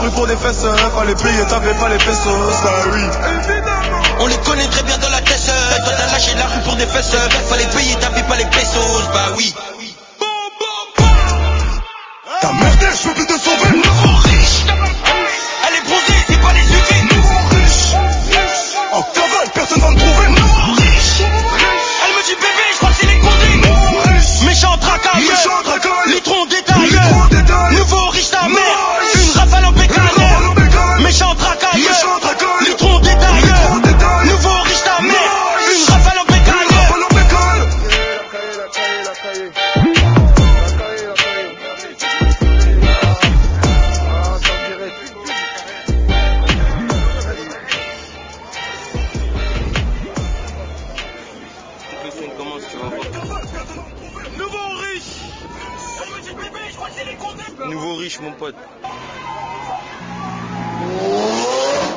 rue pour des fesses, fallait payer, t'avais pas les pesos, bah oui. On les connaît très bien dans la tête. Toi t'as lâché la rue pour des fesses. Fallait payer, t'avais pas les pesos, bah oui. T'as merdé, je veux plus te sauver. Nouveau riche. Elle est bronzée, c'est pas les UV. Nouveau riche. En cavale, personne va me trouver. Nouveau riche. Elle me dit bébé, je crois que c'est les condés. Nouveau riche. Méchant tracailleur. Méchant tracailleur. Litron détailleur. Nouveau riche ta mère. Une rafale en bécane. Méchant tracailleur. Litron détailleur. Nouveau riche ta mère. Une rafale en bécane. Nouveau riche. Nouveau riche mon pote.